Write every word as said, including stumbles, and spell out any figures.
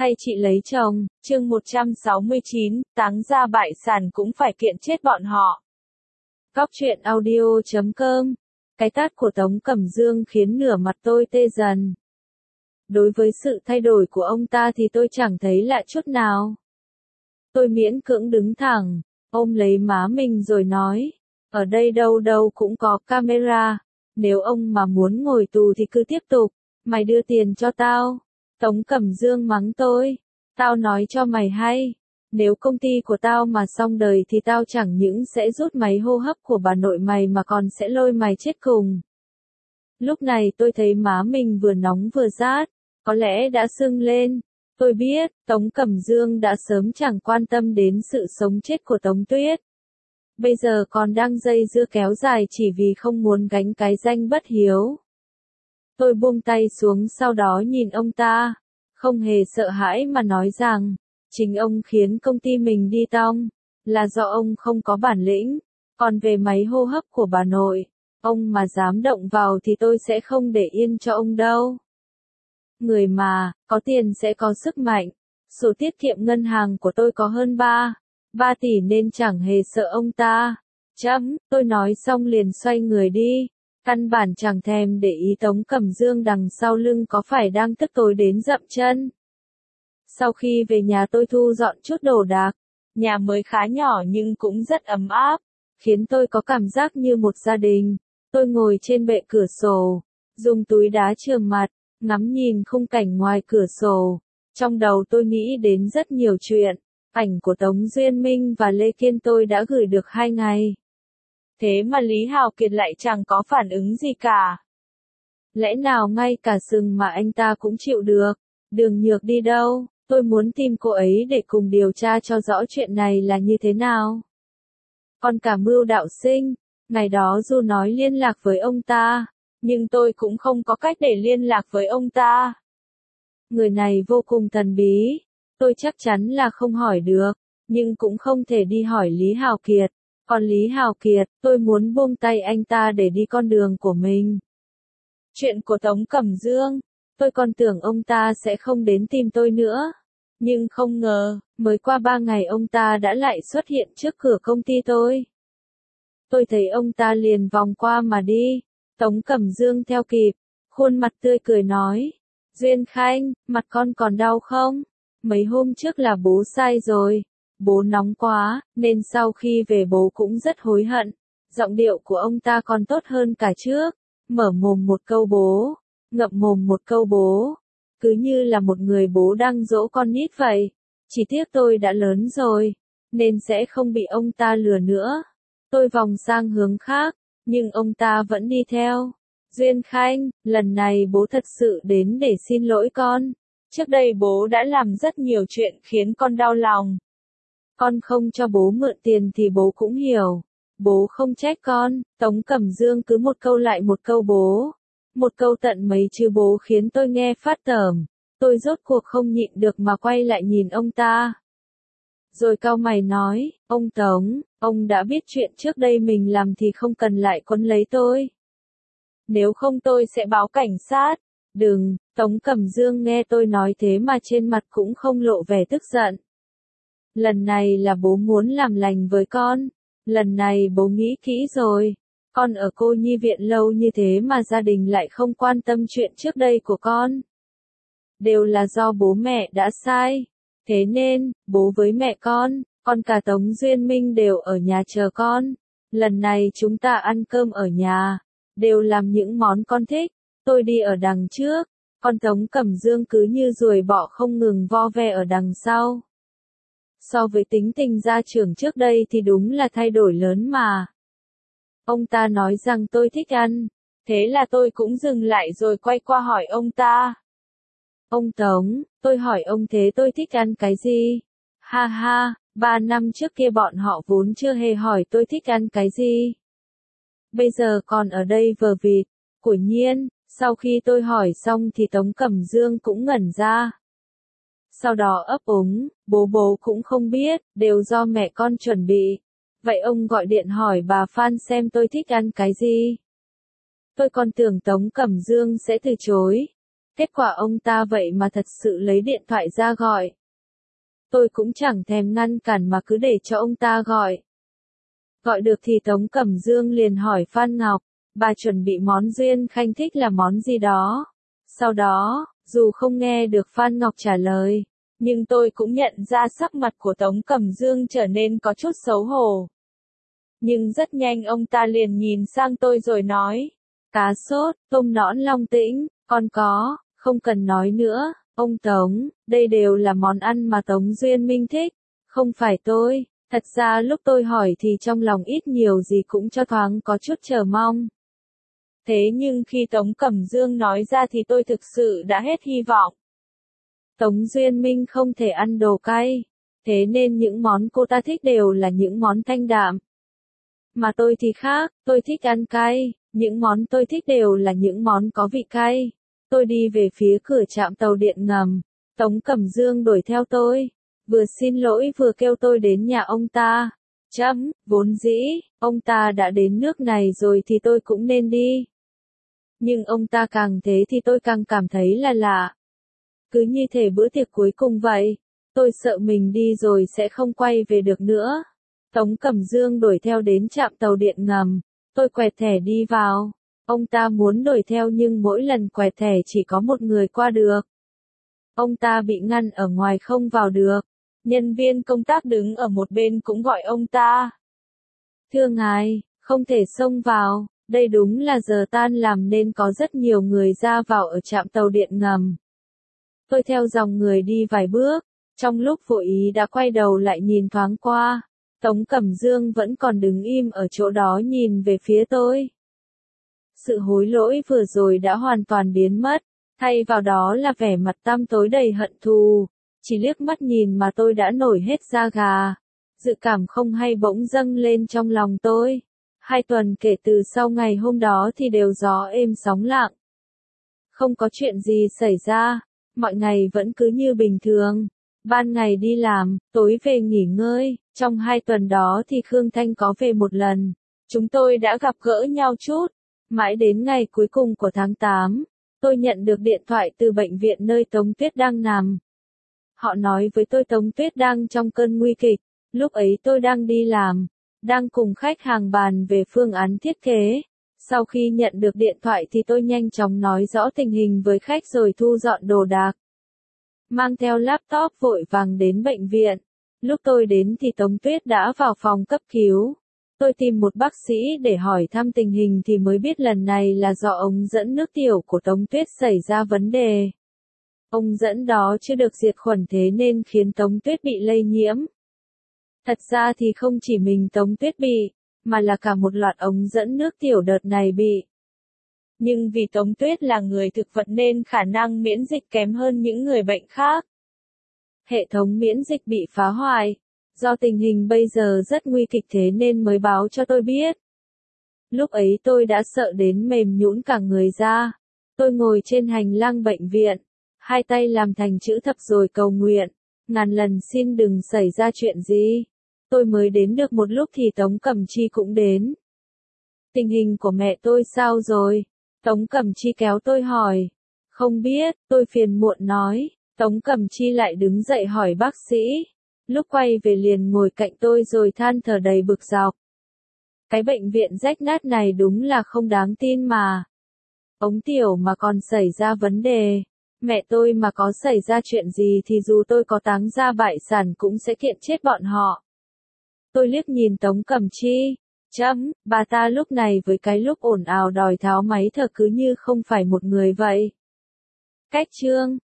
hay chị lấy chồng, chương một trăm sáu mươi chín, táng ra bại sản cũng phải kiện chết bọn họ. Góc truyện audio chấm com. Cái tát của Tống Cẩm Dương khiến nửa mặt tôi tê dần. Đối với sự thay đổi của ông ta thì tôi chẳng thấy lạ chút nào. Tôi miễn cưỡng đứng thẳng, ôm lấy má mình rồi nói, ở đây đâu đâu cũng có camera, nếu ông mà muốn ngồi tù thì cứ tiếp tục, mày đưa tiền cho tao. Tống Cẩm Dương mắng tôi, tao nói cho mày hay, nếu công ty của tao mà xong đời thì tao chẳng những sẽ rút máy hô hấp của bà nội mày mà còn sẽ lôi mày chết cùng. Lúc này tôi thấy má mình vừa nóng vừa rát, có lẽ đã sưng lên. Tôi biết, Tống Cẩm Dương đã sớm chẳng quan tâm đến sự sống chết của Tống Tuyết. Bây giờ còn đang dây dưa kéo dài chỉ vì không muốn gánh cái danh bất hiếu. Tôi buông tay xuống sau đó nhìn ông ta, không hề sợ hãi mà nói rằng, chính ông khiến công ty mình đi tong, là do ông không có bản lĩnh, còn về máy hô hấp của bà nội, ông mà dám động vào thì tôi sẽ không để yên cho ông đâu. Người mà, có tiền sẽ có sức mạnh, số tiết kiệm ngân hàng của tôi có hơn ba, ba tỷ nên chẳng hề sợ ông ta. Chấm, tôi nói xong liền xoay người đi. Căn bản chẳng thèm để ý Tống Cẩm Dương đằng sau lưng có phải đang tức tối đến dậm chân. Sau khi về nhà tôi thu dọn chút đồ đạc, nhà mới khá nhỏ nhưng cũng rất ấm áp, khiến tôi có cảm giác như một gia đình. Tôi ngồi trên bệ cửa sổ, dùng túi đá chườm mặt, ngắm nhìn khung cảnh ngoài cửa sổ. Trong đầu tôi nghĩ đến rất nhiều chuyện, ảnh của Tống Duyên Minh và Lê Kiên tôi đã gửi được hai ngày. Thế mà Lý Hào Kiệt lại chẳng có phản ứng gì cả. Lẽ nào ngay cả sừng mà anh ta cũng chịu được? Đường Nhược đi đâu? Tôi muốn tìm cô ấy để cùng điều tra cho rõ chuyện này là như thế nào. Còn cả Mưu Đạo Sinh, ngày đó dù nói liên lạc với ông ta, nhưng tôi cũng không có cách để liên lạc với ông ta. Người này vô cùng thần bí, tôi chắc chắn là không hỏi được, nhưng cũng không thể đi hỏi Lý Hào Kiệt. Còn Lý Hào Kiệt, tôi muốn buông tay anh ta để đi con đường của mình. Chuyện của Tống Cẩm Dương, tôi còn tưởng ông ta sẽ không đến tìm tôi nữa. Nhưng không ngờ, mới qua ba ngày ông ta đã lại xuất hiện trước cửa công ty tôi. Tôi thấy ông ta liền vòng qua mà đi. Tống Cẩm Dương theo kịp, khuôn mặt tươi cười nói, Duyên Khanh, mặt con còn đau không? Mấy hôm trước là bố sai rồi. Bố nóng quá, nên sau khi về bố cũng rất hối hận. Giọng điệu của ông ta còn tốt hơn cả trước. Mở mồm một câu bố, ngậm mồm một câu bố. Cứ như là một người bố đang dỗ con nít vậy. Chỉ tiếc tôi đã lớn rồi, nên sẽ không bị ông ta lừa nữa. Tôi vòng sang hướng khác, nhưng ông ta vẫn đi theo. Duyên Khanh, lần này bố thật sự đến để xin lỗi con. Trước đây bố đã làm rất nhiều chuyện khiến con đau lòng. Con không cho bố mượn tiền thì bố cũng hiểu. Bố không trách con. Tống Cẩm Dương cứ một câu lại một câu bố. Một câu tận mấy chữ bố khiến tôi nghe phát tởm. Tôi rốt cuộc không nhịn được mà quay lại nhìn ông ta. Rồi cau mày nói, ông Tống, ông đã biết chuyện trước đây mình làm thì không cần lại quấn lấy tôi. Nếu không tôi sẽ báo cảnh sát. Đừng, Tống Cẩm Dương nghe tôi nói thế mà trên mặt cũng không lộ vẻ tức giận. Lần này là bố muốn làm lành với con. Lần này bố nghĩ kỹ rồi. Con ở cô nhi viện lâu như thế mà gia đình lại không quan tâm chuyện trước đây của con. Đều là do bố mẹ đã sai. Thế nên, bố với mẹ con, con cả Tống Duyên Minh đều ở nhà chờ con. Lần này chúng ta ăn cơm ở nhà. Đều làm những món con thích. Tôi đi ở đằng trước. Con Tống Cẩm Dương cứ như ruồi bọ không ngừng vo ve ở đằng sau. So với tính tình gia trưởng trước đây thì đúng là thay đổi lớn mà. Ông ta nói rằng tôi thích ăn. Thế là tôi cũng dừng lại rồi quay qua hỏi ông ta. Ông Tống, tôi hỏi ông thế tôi thích ăn cái gì? Ha ha, ba năm trước kia bọn họ vốn chưa hề hỏi tôi thích ăn cái gì. Bây giờ còn ở đây vờ vịt. Quả nhiên, sau khi tôi hỏi xong thì Tống Cẩm Dương cũng ngẩn ra. Sau đó ấp úng, bố bố cũng không biết, đều do mẹ con chuẩn bị. Vậy ông gọi điện hỏi bà Phan xem tôi thích ăn cái gì. Tôi còn tưởng Tống Cẩm Dương sẽ từ chối. Kết quả ông ta vậy mà thật sự lấy điện thoại ra gọi. Tôi cũng chẳng thèm ngăn cản mà cứ để cho ông ta gọi. Gọi được thì Tống Cẩm Dương liền hỏi Phan Ngọc, bà chuẩn bị món Duyên Khanh thích là món gì đó. Sau đó, dù không nghe được Phan Ngọc trả lời, nhưng tôi cũng nhận ra sắc mặt của Tống Cẩm Dương trở nên có chút xấu hổ. Nhưng rất nhanh ông ta liền nhìn sang tôi rồi nói, cá sốt, tôm nõn Long Tĩnh, còn có, không cần nói nữa, ông Tống, đây đều là món ăn mà Tống Duyên Minh thích, không phải tôi. Thật ra lúc tôi hỏi thì trong lòng ít nhiều gì cũng cho thoáng có chút chờ mong. Thế nhưng khi Tống Cẩm Dương nói ra thì tôi thực sự đã hết hy vọng. Tống Duyên Minh không thể ăn đồ cay, thế nên những món cô ta thích đều là những món thanh đạm. Mà tôi thì khác, tôi thích ăn cay, những món tôi thích đều là những món có vị cay. Tôi đi về phía cửa trạm tàu điện ngầm, Tống Cẩm Dương đuổi theo tôi, vừa xin lỗi vừa kêu tôi đến nhà ông ta. Chấm, vốn dĩ, ông ta đã đến nước này rồi thì tôi cũng nên đi. Nhưng ông ta càng thế thì tôi càng cảm thấy là lạ. Cứ như thể bữa tiệc cuối cùng vậy, tôi sợ mình đi rồi sẽ không quay về được nữa. Tống Cẩm Dương đuổi theo đến trạm tàu điện ngầm, tôi quẹt thẻ đi vào. Ông ta muốn đuổi theo nhưng mỗi lần quẹt thẻ chỉ có một người qua được. Ông ta bị ngăn ở ngoài không vào được. Nhân viên công tác đứng ở một bên cũng gọi ông ta. Thưa ngài, không thể xông vào, đây đúng là giờ tan làm nên có rất nhiều người ra vào ở trạm tàu điện ngầm. Tôi theo dòng người đi vài bước, trong lúc vội ý đã quay đầu lại nhìn thoáng qua. Tống Cẩm Dương vẫn còn đứng im ở chỗ đó nhìn về phía tôi. Sự hối lỗi vừa rồi đã hoàn toàn biến mất, thay vào đó là vẻ mặt tăm tối đầy hận thù. Chỉ liếc mắt nhìn mà tôi đã nổi hết da gà. Dự cảm không hay bỗng dâng lên trong lòng tôi. Hai tuần kể từ sau ngày hôm đó thì đều gió êm sóng lặng. Không có chuyện gì xảy ra, mọi ngày vẫn cứ như bình thường. Ban ngày đi làm, tối về nghỉ ngơi. Trong hai tuần đó thì Khương Thanh có về một lần. Chúng tôi đã gặp gỡ nhau chút. Mãi đến ngày cuối cùng của tháng tám, tôi nhận được điện thoại từ bệnh viện nơi Tống Tuyết đang nằm. Họ nói với tôi Tống Tuyết đang trong cơn nguy kịch. Lúc ấy tôi đang đi làm, đang cùng khách hàng bàn về phương án thiết kế. Sau khi nhận được điện thoại thì tôi nhanh chóng nói rõ tình hình với khách rồi thu dọn đồ đạc. Mang theo laptop vội vàng đến bệnh viện. Lúc tôi đến thì Tống Tuyết đã vào phòng cấp cứu. Tôi tìm một bác sĩ để hỏi thăm tình hình thì mới biết lần này là do ống dẫn nước tiểu của Tống Tuyết xảy ra vấn đề. Ống dẫn đó chưa được diệt khuẩn thế nên khiến Tống Tuyết bị lây nhiễm. Thật ra thì không chỉ mình Tống Tuyết bị, mà là cả một loạt ống dẫn nước tiểu đợt này bị. Nhưng vì Tống Tuyết là người thực vật nên khả năng miễn dịch kém hơn những người bệnh khác. Hệ thống miễn dịch bị phá hoại. Do tình hình bây giờ rất nguy kịch thế nên mới báo cho tôi biết. Lúc ấy tôi đã sợ đến mềm nhũn cả người ra. Tôi ngồi trên hành lang bệnh viện, hai tay làm thành chữ thập rồi cầu nguyện, ngàn lần xin đừng xảy ra chuyện gì. Tôi mới đến được một lúc thì Tống Cẩm Chi cũng đến. Tình hình của mẹ tôi sao rồi? Tống Cẩm Chi kéo tôi hỏi. Không biết, tôi phiền muộn nói. Tống Cẩm Chi lại đứng dậy hỏi bác sĩ. Lúc quay về liền ngồi cạnh tôi rồi than thở đầy bực dọc. Cái bệnh viện rách nát này đúng là không đáng tin mà. Ống tiểu mà còn xảy ra vấn đề. Mẹ tôi mà có xảy ra chuyện gì thì dù tôi có táng ra bại sản cũng sẽ kiện chết bọn họ. Tôi liếc nhìn Tống Cẩm Chi. Chấm, bà ta lúc này với cái lúc ồn ào đòi tháo máy thở cứ như không phải một người vậy. Cách chương